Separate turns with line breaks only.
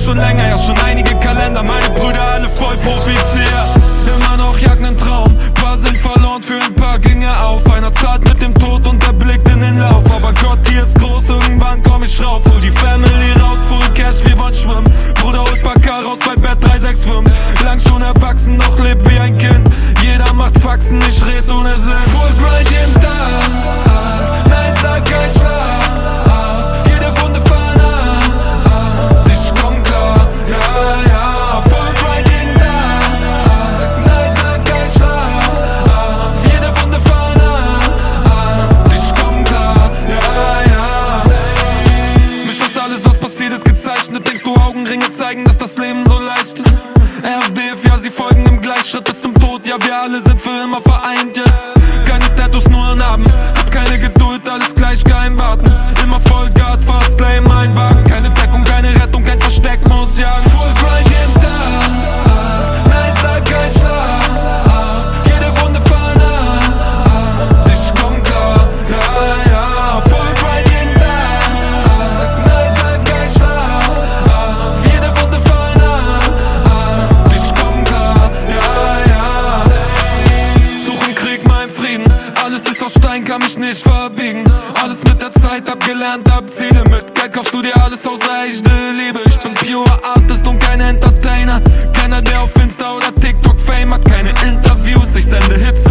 schon länger, ja schon einige Kalender. Meine Brüder alle voll Profis hier. Immer noch jagt nen Traum, paar sind verloren, für ein paar ginge auf. Einer zahlt mit dem Tod und der blickt in den Lauf. Aber Gott, hier ist groß, irgendwann komm ich rauf. Hol die Family raus, full Cash, wir wollen schwimmen. Bruder holt Bakar raus bei Bett 365. Lang schon erwachsen, doch lebt wie ein Kind. Jeder macht Faxen, ich red ohne Sinn. Full Grind jeden Tag, Nightlife, kein Schlaf. Jede Wunde fahren an, ich komm klar, ja, ja. Full Grind jeden Tag, Nightlife, kein Schlaf. Jede Wunde fahren an, ich komm klar, ja, ja. Mich hat alles, was passiert ist, gezeichnet. Denkst du, Augenringe zeigen, dass das Leben so leicht ist? RFDF, ja, sie folgen im Gleichschritt bis zum Tod. Ja, wir alle sind für immer vereint jetzt. Keine Tattoos, nur Narben. Hab keine Geduld, alles gleich geheim warten. Immer Vollgas, fast lame einwagen. Keine Deckung, keine Rettung, kein Versteck, muss jagen. Full Grind jeden Tag, Nightlife, kein Schlaf. Jede Wunde fahren an, ich komm klar, ja, ja. Full Grind jeden Tag, Nightlife, kein Schlaf. Jede Wunde fahren an, ich komm klar, ja, ja. Suchen Krieg, mein Frieden. Alles ist aus Stein, kann mich nicht verbiegen. Alles mit der Zeit, hab gelernt, hab Ziele. Mit Geld kaufst du dir alles außer echte Liebe. Ich bin pure Artist und kein Entertainer. Keiner, der auf Insta oder TikTok Fame hat. Keine Interviews, ich sende Hits